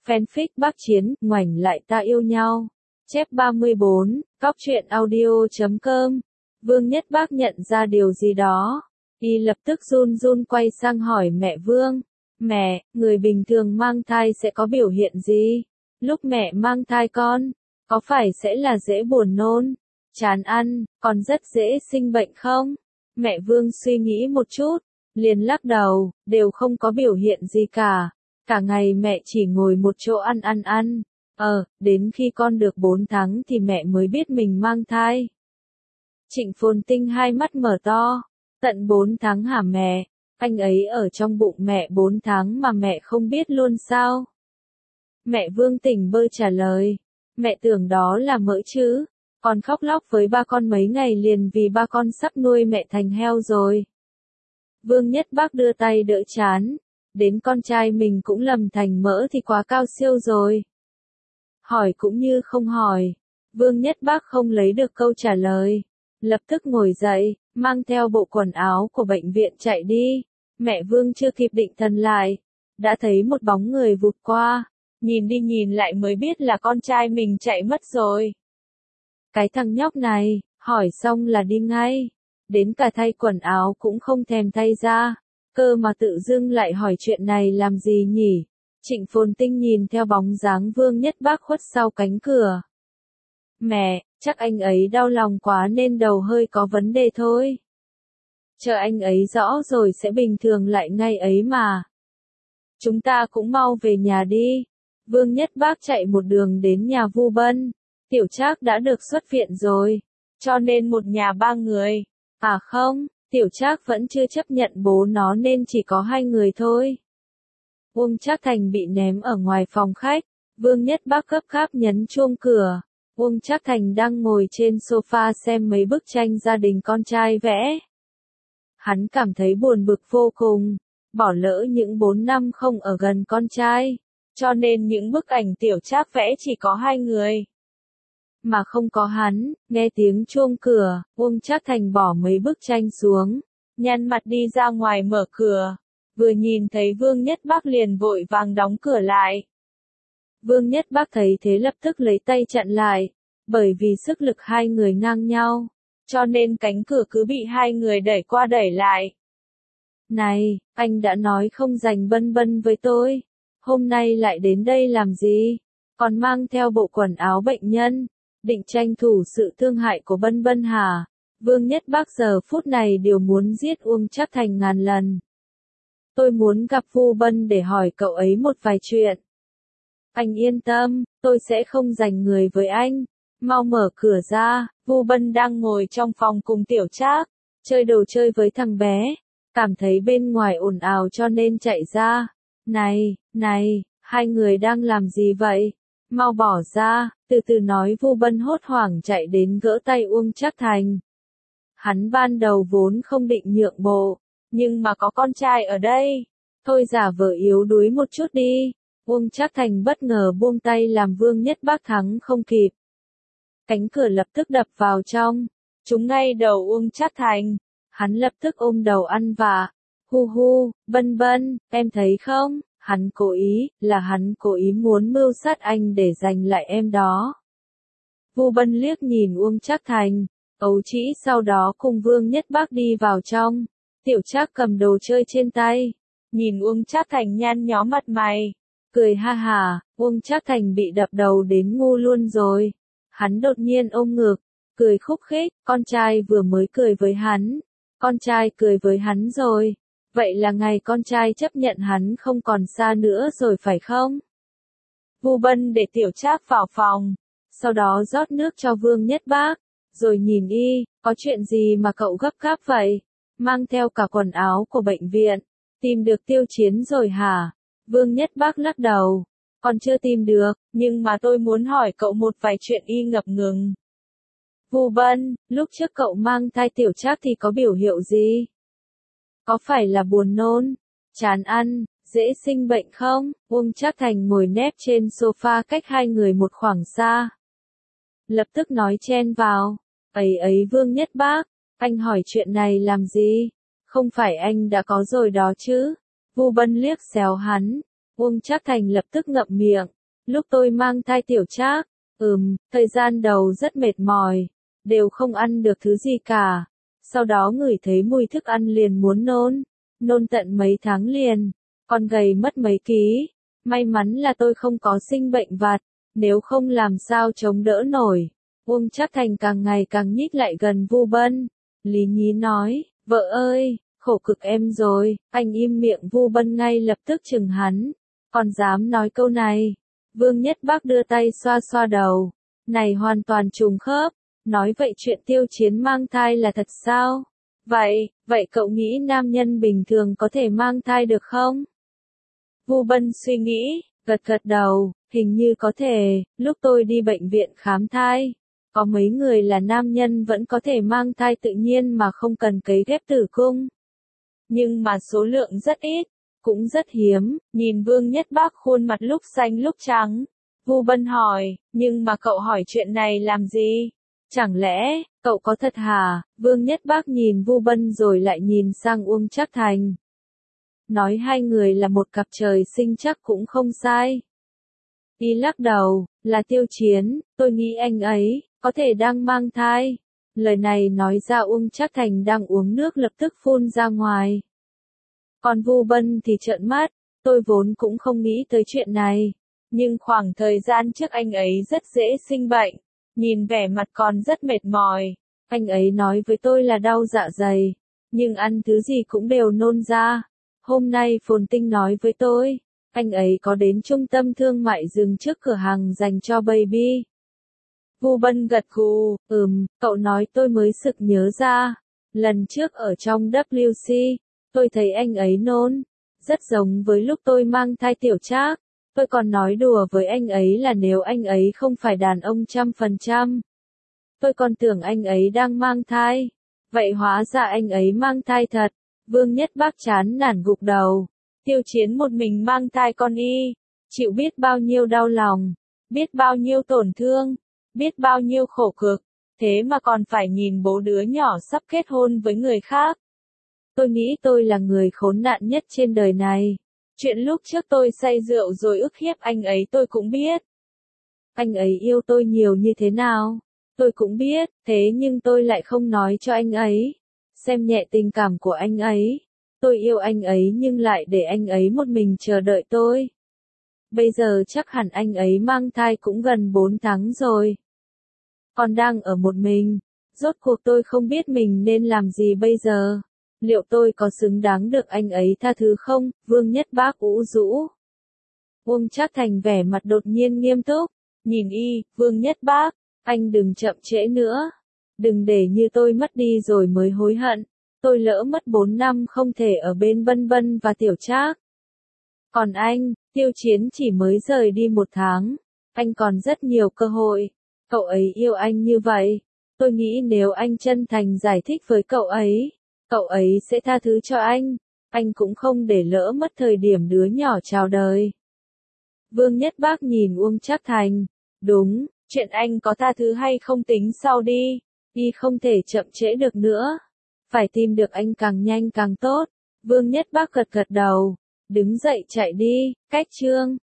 Fanfic Bác Chiến, ngoảnh lại ta yêu nhau. Chép 34, Cóc truyện audio.com. Vương Nhất Bác nhận ra điều gì đó. Y lập tức run run quay sang hỏi mẹ Vương. Mẹ, người bình thường mang thai sẽ có biểu hiện gì? Lúc mẹ mang thai con, có phải sẽ là dễ buồn nôn, chán ăn, còn rất dễ sinh bệnh không? Mẹ Vương suy nghĩ một chút, liền lắc đầu, đều không có biểu hiện gì cả. Cả ngày mẹ chỉ ngồi một chỗ ăn. Đến khi con được 4 tháng thì mẹ mới biết mình mang thai. Trịnh Phồn Tinh hai mắt mở to. Tận 4 tháng hả mẹ? Anh ấy ở trong bụng mẹ 4 tháng mà mẹ không biết luôn sao? Mẹ Vương tỉnh bơ trả lời. Mẹ tưởng đó là mỡ chứ. Con khóc lóc với ba con mấy ngày liền vì ba con sắp nuôi mẹ thành heo rồi. Vương Nhất Bác đưa tay đỡ chán. Đến con trai mình cũng lầm thành mỡ thì quá cao siêu rồi. Hỏi cũng như không hỏi. Vương Nhất Bác không lấy được câu trả lời. Lập tức ngồi dậy, mang theo bộ quần áo của bệnh viện chạy đi. Mẹ Vương chưa kịp định thần lại. Đã thấy một bóng người vụt qua. Nhìn đi nhìn lại mới biết là con trai mình chạy mất rồi. Cái thằng nhóc này, hỏi xong là đi ngay. Đến cả thay quần áo cũng không thèm thay ra. Cơ mà tự dưng lại hỏi chuyện này làm gì nhỉ? Trịnh Phồn Tinh nhìn theo bóng dáng Vương Nhất Bác khuất sau cánh cửa. Mẹ, chắc anh ấy đau lòng quá nên đầu hơi có vấn đề thôi. Chờ anh ấy rõ rồi sẽ bình thường lại ngay ấy mà. Chúng ta cũng mau về nhà đi. Vương Nhất Bác chạy một đường đến nhà Vu Bân. Tiểu Trác đã được xuất viện rồi. Cho nên một nhà 3 người. À không, Tiểu Trác vẫn chưa chấp nhận bố nó nên chỉ có 2 người thôi. Uông Trác Thành bị ném ở ngoài phòng khách. Vương Nhất Bác gấp gáp nhấn chuông cửa. Uông Trác Thành đang ngồi trên sofa xem mấy bức tranh gia đình con trai vẽ. Hắn cảm thấy buồn bực vô cùng. Bỏ lỡ những 4 năm không ở gần con trai. Cho nên những bức ảnh Tiểu Trác vẽ chỉ có 2 người. Mà không có hắn, nghe tiếng chuông cửa, Uông Trác Thành bỏ mấy bức tranh xuống, nhăn mặt đi ra ngoài mở cửa. Vừa nhìn thấy Vương Nhất Bác liền vội vàng đóng cửa lại. Vương Nhất Bác thấy thế lập tức lấy tay chặn lại, bởi vì sức lực 2 người ngang nhau, cho nên cánh cửa cứ bị 2 người đẩy qua đẩy lại. Này, anh đã nói không giành Bân Bân với tôi, hôm nay lại đến đây làm gì? Còn mang theo bộ quần áo bệnh nhân, định tranh thủ sự thương hại của Bân Bân hả? Vương Nhất Bác giờ phút này đều muốn giết Uông Trác Thành ngàn lần. Tôi muốn gặp Vu Bân để hỏi cậu ấy một vài chuyện. Anh yên tâm, tôi sẽ không giành người với anh. Mau mở cửa ra, Vu Bân đang ngồi trong phòng cùng Tiểu Trác, chơi đồ chơi với thằng bé. Cảm thấy bên ngoài ồn ào cho nên chạy ra. Này, 2 người đang làm gì vậy? Mau bỏ ra, từ từ nói. Vu Bân hốt hoảng chạy đến gỡ tay Uông Trác Thành. Hắn ban đầu vốn không định nhượng bộ, nhưng mà có con trai ở đây. Thôi giả vờ yếu đuối một chút đi. Uông Trác Thành bất ngờ buông tay làm Vương Nhất Bác thắng không kịp. Cánh cửa lập tức đập vào trong, trúng ngay đầu Uông Trác Thành. Hắn lập tức ôm đầu ăn vạ. Hu, Bân Bân, em thấy không? Hắn cố ý muốn mưu sát anh để giành lại em đó. Vu Bân liếc nhìn Uông Trác Thành, ấu trĩ sau đó cùng Vương Nhất Bác đi vào trong. Tiểu Trác cầm đồ chơi trên tay, nhìn Uông Trác Thành nhăn nhó mặt mày, cười ha hả. Uông Trác Thành bị đập đầu đến ngu luôn rồi. Hắn đột nhiên ôm ngực, cười khúc khích, con trai vừa mới cười với hắn. Con trai cười với hắn rồi. Vậy là ngày con trai chấp nhận hắn không còn xa nữa rồi phải không? Vu Bân để Tiểu Trác vào phòng, sau đó rót nước cho Vương Nhất Bác, rồi nhìn y, có chuyện gì mà cậu gấp gáp vậy? Mang theo cả quần áo của bệnh viện, tìm được Tiêu Chiến rồi hả? Vương Nhất Bác lắc đầu, còn chưa tìm được, nhưng mà tôi muốn hỏi cậu một vài chuyện. Y ngập ngừng. Vu Bân, lúc trước cậu mang thai Tiểu Trác thì có biểu hiệu gì? Có phải là buồn nôn, chán ăn, dễ sinh bệnh không? Uông Trác Thành ngồi nép trên sofa cách 2 người một khoảng xa. Lập tức nói chen vào. Ấy Vương Nhất Bác, anh hỏi chuyện này làm gì? Không phải anh đã có rồi đó chứ? Vu Bân liếc xéo hắn. Uông Trác Thành lập tức ngậm miệng. Lúc tôi mang thai Tiểu Trác, thời gian đầu rất mệt mỏi, đều không ăn được thứ gì cả. Sau đó ngửi thấy mùi thức ăn liền muốn nôn, nôn tận mấy tháng liền, còn gầy mất mấy ký. May mắn là tôi không có sinh bệnh vặt, nếu không làm sao chống đỡ nổi. Uông Trác Thành càng ngày càng nhích lại gần Vu Bân. Lý Nhí nói, vợ ơi, khổ cực em rồi. Anh im miệng. Vu Bân ngay lập tức chừng hắn, còn dám nói câu này. Vương Nhất Bác đưa tay xoa xoa đầu, này hoàn toàn trùng khớp. Nói vậy chuyện Tiêu Chiến mang thai là thật sao? Vậy cậu nghĩ nam nhân bình thường có thể mang thai được không? Vu Bân suy nghĩ, gật gật đầu, hình như có thể. Lúc tôi đi bệnh viện khám thai, có mấy người là nam nhân vẫn có thể mang thai tự nhiên mà không cần cấy ghép tử cung. Nhưng mà số lượng rất ít, cũng rất hiếm. Nhìn Vương Nhất Bác khuôn mặt lúc xanh lúc trắng, Vu Bân hỏi, nhưng mà cậu hỏi chuyện này làm gì? Chẳng lẽ, cậu có thật hả? Vương Nhất Bác nhìn Vu Bân rồi lại nhìn sang Uông Trác Thành. Nói hai người là một cặp trời sinh chắc cũng không sai. Y lắc đầu, là Tiêu Chiến, tôi nghĩ anh ấy có thể đang mang thai. Lời này nói ra Uông Trác Thành đang uống nước lập tức phun ra ngoài. Còn Vu Bân thì trợn mắt, tôi vốn cũng không nghĩ tới chuyện này. Nhưng khoảng thời gian trước anh ấy rất dễ sinh bệnh, nhìn vẻ mặt còn rất mệt mỏi. Anh ấy nói với tôi là đau dạ dày, nhưng ăn thứ gì cũng đều nôn ra. Hôm nay Phồn Tinh nói với tôi, anh ấy có đến trung tâm thương mại dừng trước cửa hàng dành cho baby. Vu Bân gật gù, cậu nói tôi mới sực nhớ ra. Lần trước ở trong WC, tôi thấy anh ấy nôn, rất giống với lúc tôi mang thai Tiểu Trác. Tôi còn nói đùa với anh ấy là nếu anh ấy không phải đàn ông 100%. Tôi còn tưởng anh ấy đang mang thai. Vậy hóa ra anh ấy mang thai thật. Vương Nhất Bác chán nản gục đầu. Tiêu Chiến một mình mang thai con Y, chịu biết bao nhiêu đau lòng, biết bao nhiêu tổn thương, biết bao nhiêu khổ cực, thế mà còn phải nhìn bố đứa nhỏ sắp kết hôn với người khác. Tôi nghĩ tôi là người khốn nạn nhất trên đời này. Chuyện lúc trước tôi say rượu rồi ức hiếp anh ấy tôi cũng biết. Anh ấy yêu tôi nhiều như thế nào, tôi cũng biết, thế nhưng tôi lại không nói cho anh ấy. Xem nhẹ tình cảm của anh ấy. Tôi yêu anh ấy nhưng lại để anh ấy một mình chờ đợi tôi. Bây giờ chắc hẳn anh ấy mang thai cũng gần 4 tháng rồi. Còn đang ở một mình. Rốt cuộc tôi không biết mình nên làm gì bây giờ. Liệu tôi có xứng đáng được anh ấy tha thứ không? Vương Nhất Bác ủ rũ. Uông Trác Thành vẻ mặt đột nhiên nghiêm túc. Nhìn Y, Vương Nhất Bác, anh đừng chậm trễ nữa. Đừng để như tôi mất đi rồi mới hối hận. Tôi lỡ mất 4 năm không thể ở bên Bân Bân và Tiểu Trác. Còn anh, Tiêu Chiến chỉ mới rời đi 1 tháng. Anh còn rất nhiều cơ hội. Cậu ấy yêu anh như vậy. Tôi nghĩ nếu anh chân thành giải thích với cậu ấy sẽ tha thứ cho anh. Anh cũng không để lỡ mất thời điểm đứa nhỏ chào đời. Vương Nhất Bác nhìn Uông Trác Thành. Đúng, chuyện anh có tha thứ hay không tính sau đi. Y không thể chậm trễ được nữa. Phải tìm được anh càng nhanh càng tốt. Vương Nhất Bác gật gật đầu. Đứng dậy chạy đi, cách chương.